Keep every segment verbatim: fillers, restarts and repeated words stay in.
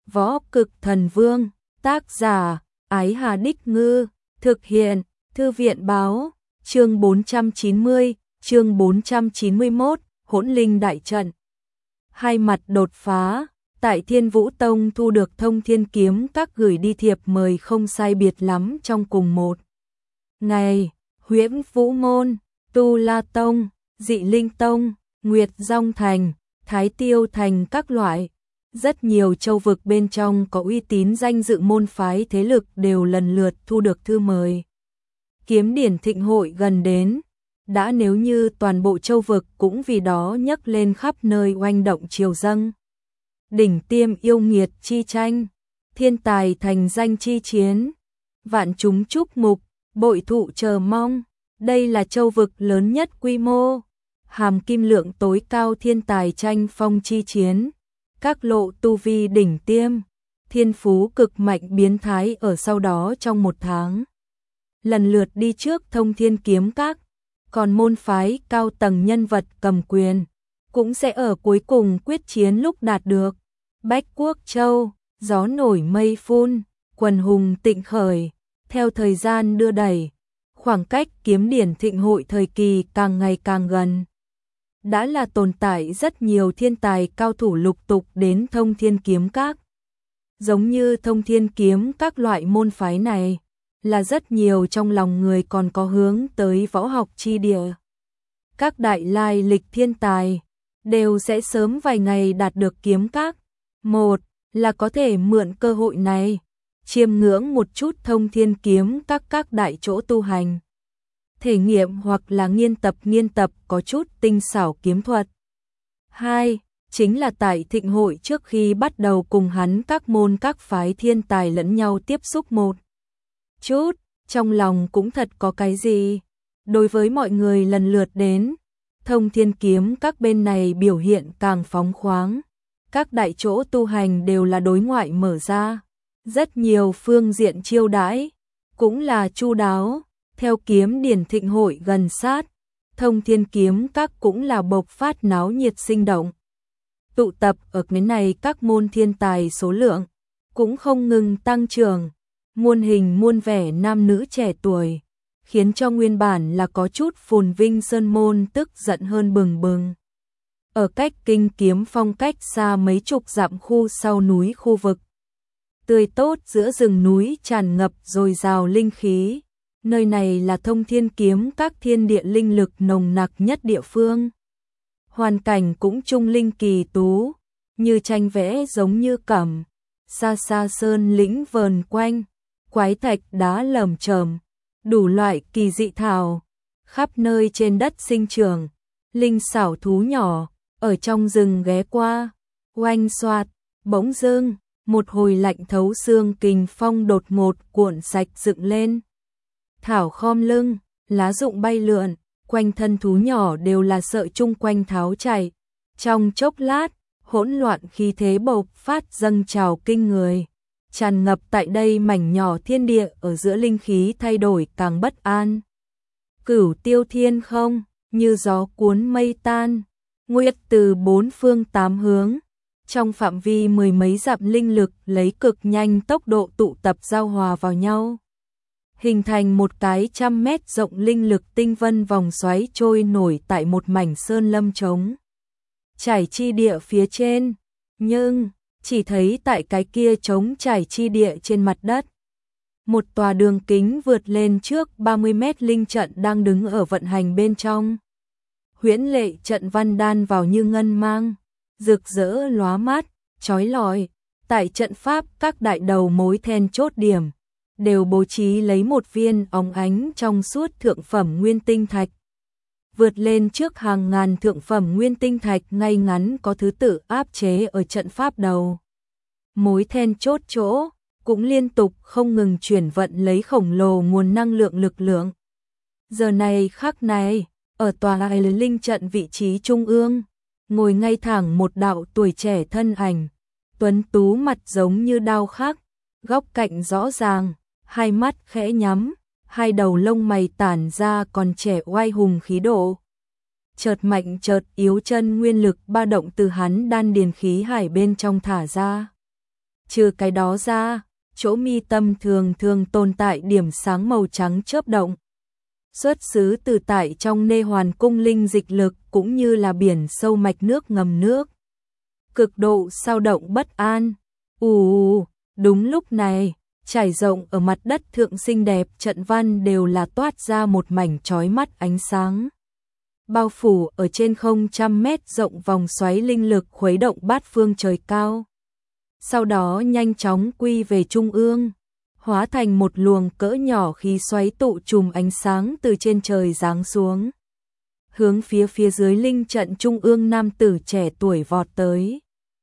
Võ Cực Thần Vương, tác giả, Ái Hà Đích Ngư, thực hiện, Thư viện báo, chương bốn trăm chín mươi, chương bốn trăm chín mươi mốt, Hỗn Linh Đại Trận. Hai mặt đột phá, tại Thiên Vũ Tông thu được Thông Thiên Kiếm Các gửi đi thiệp mời không sai biệt lắm trong cùng một ngày. Huyễn Vũ Môn, Tu La Tông, Dị Linh Tông, Nguyệt Dong Thành, Thái Tiêu Thành các loại. Rất nhiều châu vực bên trong có uy tín danh dự môn phái thế lực đều lần lượt thu được thư mời. Kiếm điển thịnh hội gần đến, đã nếu như toàn bộ châu vực cũng vì đó nhấc lên khắp nơi oanh động triều dâng. Đỉnh tiêm yêu nghiệt chi tranh, thiên tài thành danh chi chiến, vạn chúng chúc mục, bội thụ chờ mong. Đây là châu vực lớn nhất quy mô, hàm kim lượng tối cao thiên tài tranh phong chi chiến. Các lộ tu vi đỉnh tiêm, thiên phú cực mạnh biến thái ở sau đó trong một tháng. Lần lượt đi trước Thông Thiên Kiếm Các, còn môn phái cao tầng nhân vật cầm quyền, cũng sẽ ở cuối cùng quyết chiến lúc đạt được. Bách Quốc Châu, gió nổi mây phun, quần hùng tịnh khởi, theo thời gian đưa đẩy, khoảng cách kiếm điển thịnh hội thời kỳ càng ngày càng gần. Đã là tồn tại rất nhiều thiên tài cao thủ lục tục đến Thông Thiên Kiếm Các. Giống như Thông Thiên Kiếm các loại môn phái này, là rất nhiều trong lòng người còn có hướng tới võ học chi địa. Các đại lai lịch thiên tài, đều sẽ sớm vài ngày đạt được kiếm các. Một là có thể mượn cơ hội này, chiêm ngưỡng một chút Thông Thiên Kiếm các các đại chỗ tu hành. Thể nghiệm hoặc là nghiên tập nghiên tập có chút tinh xảo kiếm thuật. Hai, chính là tại thịnh hội trước khi bắt đầu cùng hắn các môn các phái thiên tài lẫn nhau tiếp xúc một chút, trong lòng cũng thật có cái gì. Đối với mọi người lần lượt đến, Thông Thiên Kiếm các bên này biểu hiện càng phóng khoáng. Các đại chỗ tu hành đều là đối ngoại mở ra, rất nhiều phương diện chiêu đãi, cũng là chu đáo. Theo kiếm điển thịnh hội gần sát, Thông Thiên Kiếm các cũng là bộc phát náo nhiệt sinh động. Tụ tập ở cái này các môn thiên tài số lượng cũng không ngừng tăng trưởng, muôn hình muôn vẻ nam nữ trẻ tuổi, khiến cho nguyên bản là có chút phồn vinh sơn môn tức giận hơn bừng bừng. Ở cách Kinh Kiếm Phong cách xa mấy chục dặm khu sau núi khu vực tươi tốt giữa rừng núi tràn ngập dồi dào linh khí. Nơi này là Thông Thiên Kiếm các thiên địa linh lực nồng nặc nhất địa phương. Hoàn cảnh cũng trung linh kỳ tú, như tranh vẽ giống như cẩm, xa xa sơn lĩnh vờn quanh, quái thạch đá lởm chởm, đủ loại kỳ dị thảo, khắp nơi trên đất sinh trưởng, linh xảo thú nhỏ, ở trong rừng ghé qua, oanh xoạt, bỗng dưng, một hồi lạnh thấu xương kình phong đột ngột cuộn sạch dựng lên. Thảo khom lưng, lá rụng bay lượn, quanh thân thú nhỏ đều là sợi chung quanh tháo chạy. Trong chốc lát, hỗn loạn khí thế bộc phát dâng trào kinh người, tràn ngập tại đây mảnh nhỏ thiên địa ở giữa linh khí thay đổi càng bất an. Cửu tiêu thiên không, như gió cuốn mây tan, nguyệt từ bốn phương tám hướng, trong phạm vi mười mấy dặm linh lực lấy cực nhanh tốc độ tụ tập giao hòa vào nhau, hình thành một cái trăm mét rộng linh lực tinh vân vòng xoáy trôi nổi tại một mảnh sơn lâm trống trải chi địa phía trên. Nhưng chỉ thấy tại cái kia trống trải chi địa trên mặt đất, một tòa đường kính vượt lên trước ba mươi mét linh trận đang đứng ở vận hành bên trong. Huyễn lệ trận văn đan vào như ngân mang, rực rỡ lóa mắt, chói lọi. Tại trận pháp các đại đầu mối then chốt điểm đều bố trí lấy một viên óng ánh trong suốt thượng phẩm nguyên tinh thạch. Vượt lên trước hàng ngàn thượng phẩm nguyên tinh thạch ngay ngắn có thứ tự áp chế ở trận pháp đầu. Mối then chốt chỗ cũng liên tục không ngừng chuyển vận lấy khổng lồ nguồn năng lượng lực lượng. Giờ này khắc này, ở tòa linh trận vị trí trung ương, ngồi ngay thẳng một đạo tuổi trẻ thân ảnh, tuấn tú mặt giống như đao khắc, góc cạnh rõ ràng, hai mắt khẽ nhắm, hai đầu lông mày tản ra còn trẻ oai hùng khí độ. Chợt mạnh chợt yếu chân nguyên lực ba động từ hắn đan điền khí hải bên trong thả ra. Trừ cái đó ra, chỗ mi tâm thường thường tồn tại điểm sáng màu trắng chớp động. Xuất xứ từ tại trong nê hoàn cung linh dịch lực cũng như là biển sâu mạch nước ngầm nước. Cực độ sao động bất an. Ù, đúng lúc này, trải rộng ở mặt đất thượng xinh đẹp trận văn đều là toát ra một mảnh chói mắt ánh sáng. Bao phủ ở trên không trăm mét rộng vòng xoáy linh lực khuấy động bát phương trời cao. Sau đó nhanh chóng quy về trung ương, hóa thành một luồng cỡ nhỏ khí xoáy tụ trùm ánh sáng từ trên trời giáng xuống. Hướng phía phía dưới linh trận trung ương nam tử trẻ tuổi vọt tới.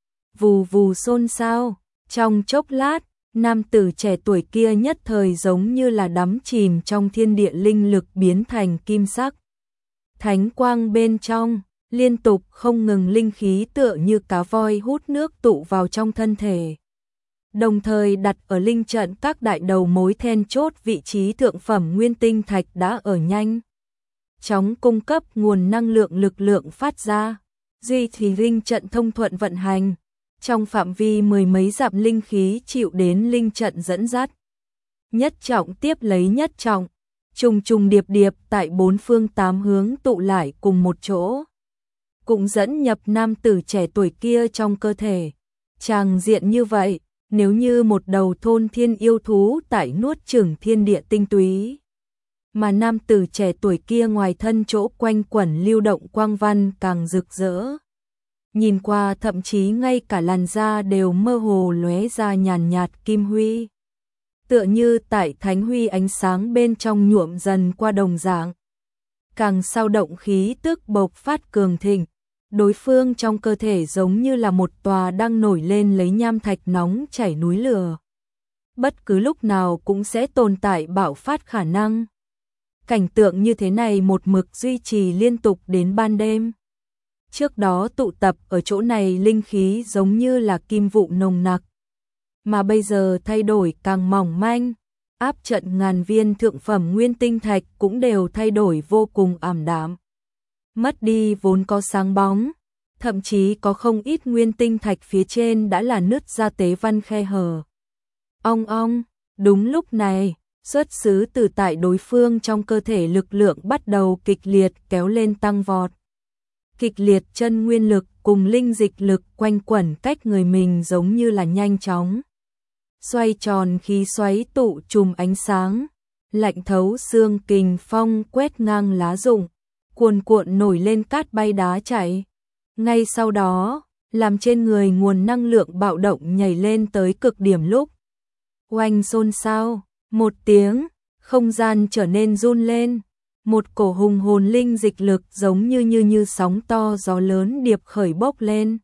Vù vù xôn xao, trong chốc lát, nam tử trẻ tuổi kia nhất thời giống như là đắm chìm trong thiên địa linh lực biến thành kim sắc. Thánh quang bên trong, liên tục không ngừng linh khí tựa như cá voi hút nước tụ vào trong thân thể. Đồng thời đặt ở linh trận các đại đầu mối then chốt vị trí thượng phẩm nguyên tinh thạch đã ở nhanh chóng cung cấp nguồn năng lượng lực lượng phát ra, duy trì linh trận thông thuận vận hành. Trong phạm vi mười mấy dặm linh khí chịu đến linh trận dẫn dắt. Nhất trọng tiếp lấy nhất trọng, trùng trùng điệp điệp tại bốn phương tám hướng tụ lại cùng một chỗ. Cũng dẫn nhập nam tử trẻ tuổi kia trong cơ thể. Tràng diện như vậy, nếu như một đầu thôn thiên yêu thú tại nuốt chửng thiên địa tinh túy. Mà nam tử trẻ tuổi kia ngoài thân chỗ quanh quẩn lưu động quang văn càng rực rỡ. Nhìn qua thậm chí ngay cả làn da đều mơ hồ lóe ra nhàn nhạt kim huy. Tựa như tại thánh huy ánh sáng bên trong nhuộm dần qua đồng dạng. Càng sao động khí tức bộc phát cường thịnh, đối phương trong cơ thể giống như là một tòa đang nổi lên lấy nham thạch nóng chảy núi lửa. Bất cứ lúc nào cũng sẽ tồn tại bạo phát khả năng. Cảnh tượng như thế này một mực duy trì liên tục đến ban đêm. Trước đó tụ tập ở chỗ này linh khí giống như là kim vụ nồng nặc, mà bây giờ thay đổi càng mỏng manh, áp trận ngàn viên thượng phẩm nguyên tinh thạch cũng đều thay đổi vô cùng ảm đạm. Mất đi vốn có sáng bóng, thậm chí có không ít nguyên tinh thạch phía trên đã là nứt ra tế văn khe hở. Ong ong, đúng lúc này, xuất xứ từ tại đối phương trong cơ thể lực lượng bắt đầu kịch liệt kéo lên tăng vọt. Kịch liệt chân nguyên lực cùng linh dịch lực quanh quẩn cách người mình giống như là nhanh chóng. Xoay tròn khí xoáy tụ trùm ánh sáng, lạnh thấu xương kình phong quét ngang lá rụng, cuồn cuộn nổi lên cát bay đá chảy. Ngay sau đó, làm trên người nguồn năng lượng bạo động nhảy lên tới cực điểm lúc. Oanh xôn xao, một tiếng, không gian trở nên run lên. Một cổ hùng hồn linh dịch lực giống như như như sóng to gió lớn điệp khởi bốc lên.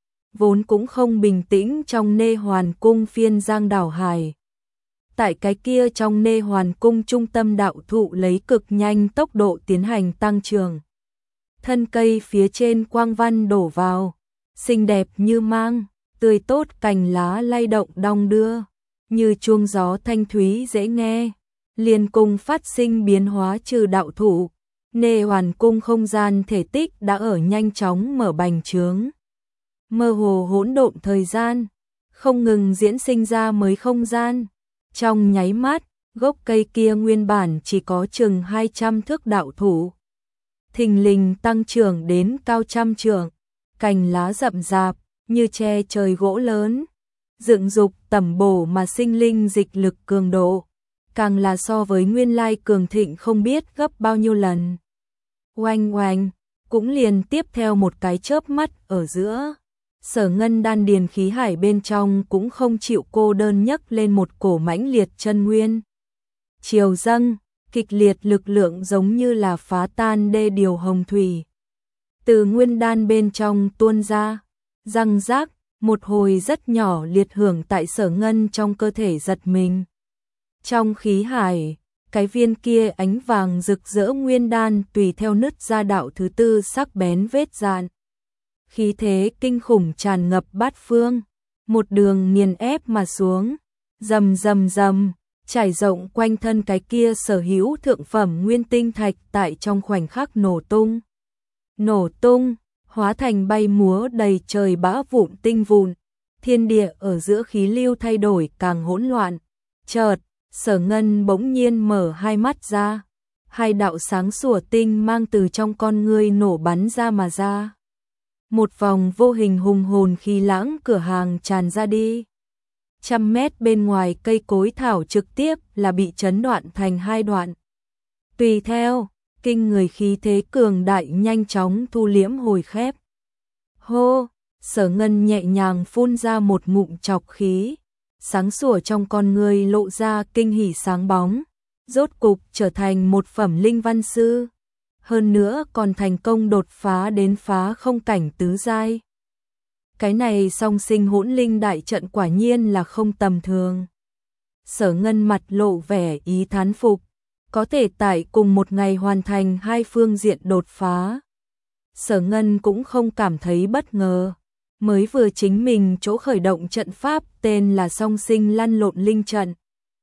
Vốn cũng không bình tĩnh trong nê hoàn cung phiên giang đảo hải. Tại cái kia trong nê hoàn cung trung tâm đạo thụ lấy cực nhanh tốc độ tiến hành tăng trưởng. Thân cây phía trên quang văn đổ vào, xinh đẹp như mang, tươi tốt cành lá lay động đong đưa, như chuông gió thanh thúy dễ nghe. Liên cung phát sinh biến hóa trừ đạo thủ, nê hoàn cung không gian thể tích đã ở nhanh chóng mở bành trướng. Mơ hồ hỗn độn thời gian, không ngừng diễn sinh ra mới không gian. Trong nháy mắt, gốc cây kia nguyên bản chỉ có chừng hai trăm thước đạo thủ. Thình lình tăng trưởng đến cao trăm trượng, cành lá rậm rạp, như tre trời gỗ lớn. Dựng dục tẩm bổ mà sinh linh dịch lực cường độ. Càng là so với nguyên lai cường thịnh không biết gấp bao nhiêu lần. Oanh oanh, cũng liền tiếp theo một cái chớp mắt ở giữa. Sở ngân đan điền khí hải bên trong cũng không chịu cô đơn nhấc lên một cổ mãnh liệt chân nguyên. Chiều dâng, kịch liệt lực lượng giống như là phá tan đê điều hồng thủy. Từ nguyên đan bên trong tuôn ra, răng rác, một hồi rất nhỏ liệt hưởng tại sở ngân trong cơ thể giật mình. Trong khí hải, cái viên kia ánh vàng rực rỡ nguyên đan tùy theo nứt ra đạo thứ tư sắc bén vết dạn. Khí thế kinh khủng tràn ngập bát phương, một đường nghiền ép mà xuống, rầm rầm rầm, trải rộng quanh thân cái kia sở hữu thượng phẩm nguyên tinh thạch tại trong khoảnh khắc nổ tung. Nổ tung, hóa thành bay múa đầy trời bã vụn tinh vụn, thiên địa ở giữa khí lưu thay đổi càng hỗn loạn. Chợt, Sở Ngân bỗng nhiên mở hai mắt ra, hai đạo sáng sủa tinh mang từ trong con ngươi nổ bắn ra mà ra. Một vòng vô hình hùng hồn khí lãng cửa hàng tràn ra đi. Trăm mét bên ngoài cây cối thảo trực tiếp là bị chấn đoạn thành hai đoạn. Tùy theo, kinh người khí thế cường đại nhanh chóng thu liễm hồi khép. Hô, Sở Ngân nhẹ nhàng phun ra một ngụm trọc khí, sáng sủa trong con người lộ ra kinh hỉ sáng bóng, rốt cục trở thành một phẩm linh văn sư, hơn nữa còn thành công đột phá đến phá không cảnh tứ giai. Cái này song sinh hỗn linh đại trận quả nhiên là không tầm thường. Sở Ngân mặt lộ vẻ ý thán phục, có thể tại cùng một ngày hoàn thành hai phương diện đột phá. Sở Ngân cũng không cảm thấy bất ngờ, mới vừa chính mình chỗ khởi động trận pháp tên là song sinh lăn lộn linh trận.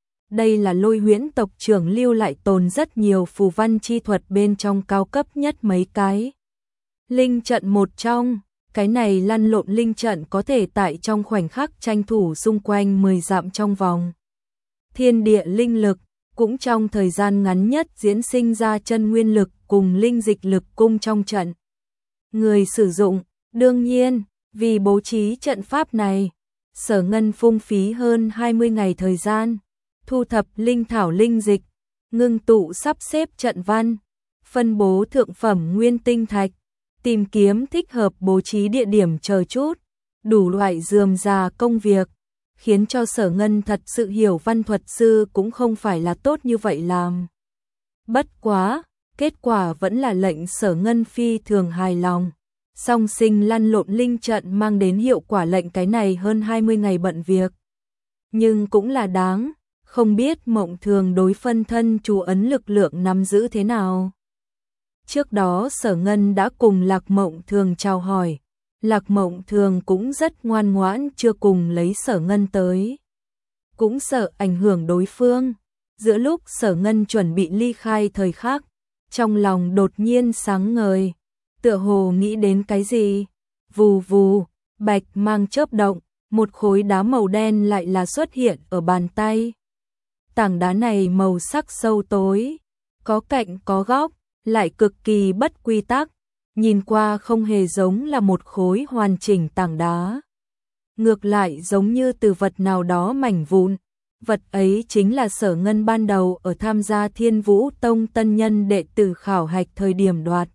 Đây là Lôi Huyễn tộc trưởng lưu lại tồn rất nhiều phù văn chi thuật bên trong cao cấp nhất mấy cái. Linh trận một trong, cái này lăn lộn linh trận có thể tại trong khoảnh khắc tranh thủ xung quanh mười dặm trong vòng. Thiên địa linh lực, cũng trong thời gian ngắn nhất diễn sinh ra chân nguyên lực cùng linh dịch lực cung trong trận. Người sử dụng, đương nhiên, vì bố trí trận pháp này, Sở Ngân phung phí hơn hai mươi ngày thời gian, thu thập linh thảo linh dịch, ngưng tụ sắp xếp trận văn, phân bố thượng phẩm nguyên tinh thạch, tìm kiếm thích hợp bố trí địa điểm chờ chút, đủ loại rườm rà công việc, khiến cho Sở Ngân thật sự hiểu văn thuật sư cũng không phải là tốt như vậy làm. Bất quá, kết quả vẫn là lệnh Sở Ngân phi thường hài lòng. Song sinh lăn lộn linh trận mang đến hiệu quả lệnh cái này hơn hai mươi ngày bận việc. Nhưng cũng là đáng, không biết Mộng Thường đối phân thân chú ấn lực lượng nắm giữ thế nào. Trước đó Sở Ngân đã cùng Lạc Mộng Thường chào hỏi, Lạc Mộng Thường cũng rất ngoan ngoãn chưa cùng lấy Sở Ngân tới. Cũng sợ ảnh hưởng đối phương, giữa lúc Sở Ngân chuẩn bị ly khai thời khắc, trong lòng đột nhiên sáng ngời, tựa hồ nghĩ đến cái gì, vù vù, bạch mang chớp động, một khối đá màu đen lại là xuất hiện ở bàn tay. Tảng đá này màu sắc sâu tối, có cạnh có góc, lại cực kỳ bất quy tắc, nhìn qua không hề giống là một khối hoàn chỉnh tảng đá. Ngược lại giống như từ vật nào đó mảnh vụn, vật ấy chính là Sở Ngân ban đầu ở tham gia Thiên Vũ Tông tân nhân đệ tử khảo hạch thời điểm đoạt.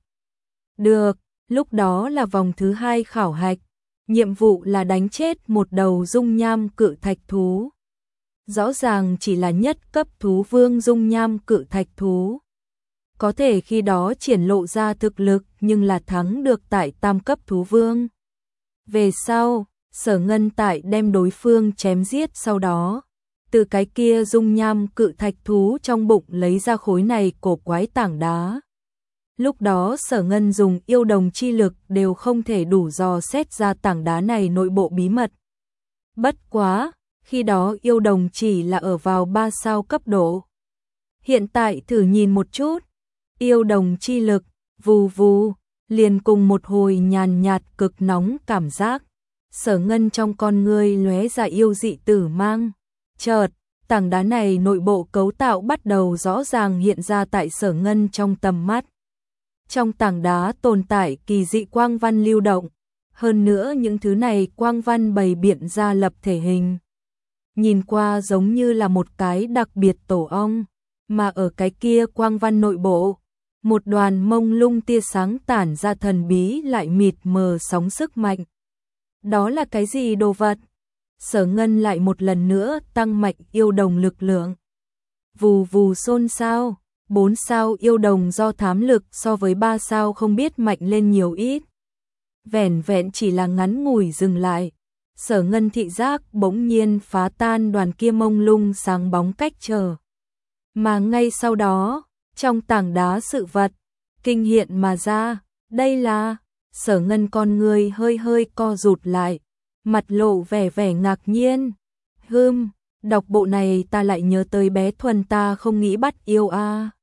Được, lúc đó là vòng thứ hai khảo hạch, nhiệm vụ là đánh chết một đầu dung nham cự thạch thú. Rõ ràng chỉ là nhất cấp thú vương dung nham cự thạch thú. Có thể khi đó triển lộ ra thực lực nhưng là thắng được tại tam cấp thú vương. Về sau, Sở Ngân tại đem đối phương chém giết sau đó, từ cái kia dung nham cự thạch thú trong bụng lấy ra khối này cổ quái tảng đá. Lúc đó Sở Ngân dùng yêu đồng chi lực đều không thể đủ dò xét ra tảng đá này nội bộ bí mật. Bất quá, khi đó yêu đồng chỉ là ở vào ba sao cấp độ. Hiện tại thử nhìn một chút, yêu đồng chi lực, vù vù, liền cùng một hồi nhàn nhạt cực nóng cảm giác. Sở Ngân trong con ngươi lóe ra yêu dị tử mang. Chợt, tảng đá này nội bộ cấu tạo bắt đầu rõ ràng hiện ra tại Sở Ngân trong tầm mắt. Trong tảng đá tồn tại kỳ dị quang văn lưu động, hơn nữa những thứ này quang văn bày biện ra lập thể hình. Nhìn qua giống như là một cái đặc biệt tổ ong, mà ở cái kia quang văn nội bộ, một đoàn mông lung tia sáng tản ra thần bí lại mịt mờ sóng sức mạnh. Đó là cái gì đồ vật? Sở Ngân lại một lần nữa tăng mạnh yêu đồng lực lượng. Vù vù xôn xao, bốn sao yêu đồng do thám lực so với ba sao không biết mạnh lên nhiều ít. Vẻn vẹn chỉ là ngắn ngủi dừng lại. Sở Ngân thị giác bỗng nhiên phá tan đoàn kia mông lung sáng bóng cách trở. Mà ngay sau đó, trong tảng đá sự vật, kinh hiện mà ra, đây là, Sở Ngân con người hơi hơi co rụt lại, mặt lộ vẻ vẻ ngạc nhiên. Hừm, đọc bộ này ta lại nhớ tới bé Thuần ta không nghĩ bắt yêu a. À.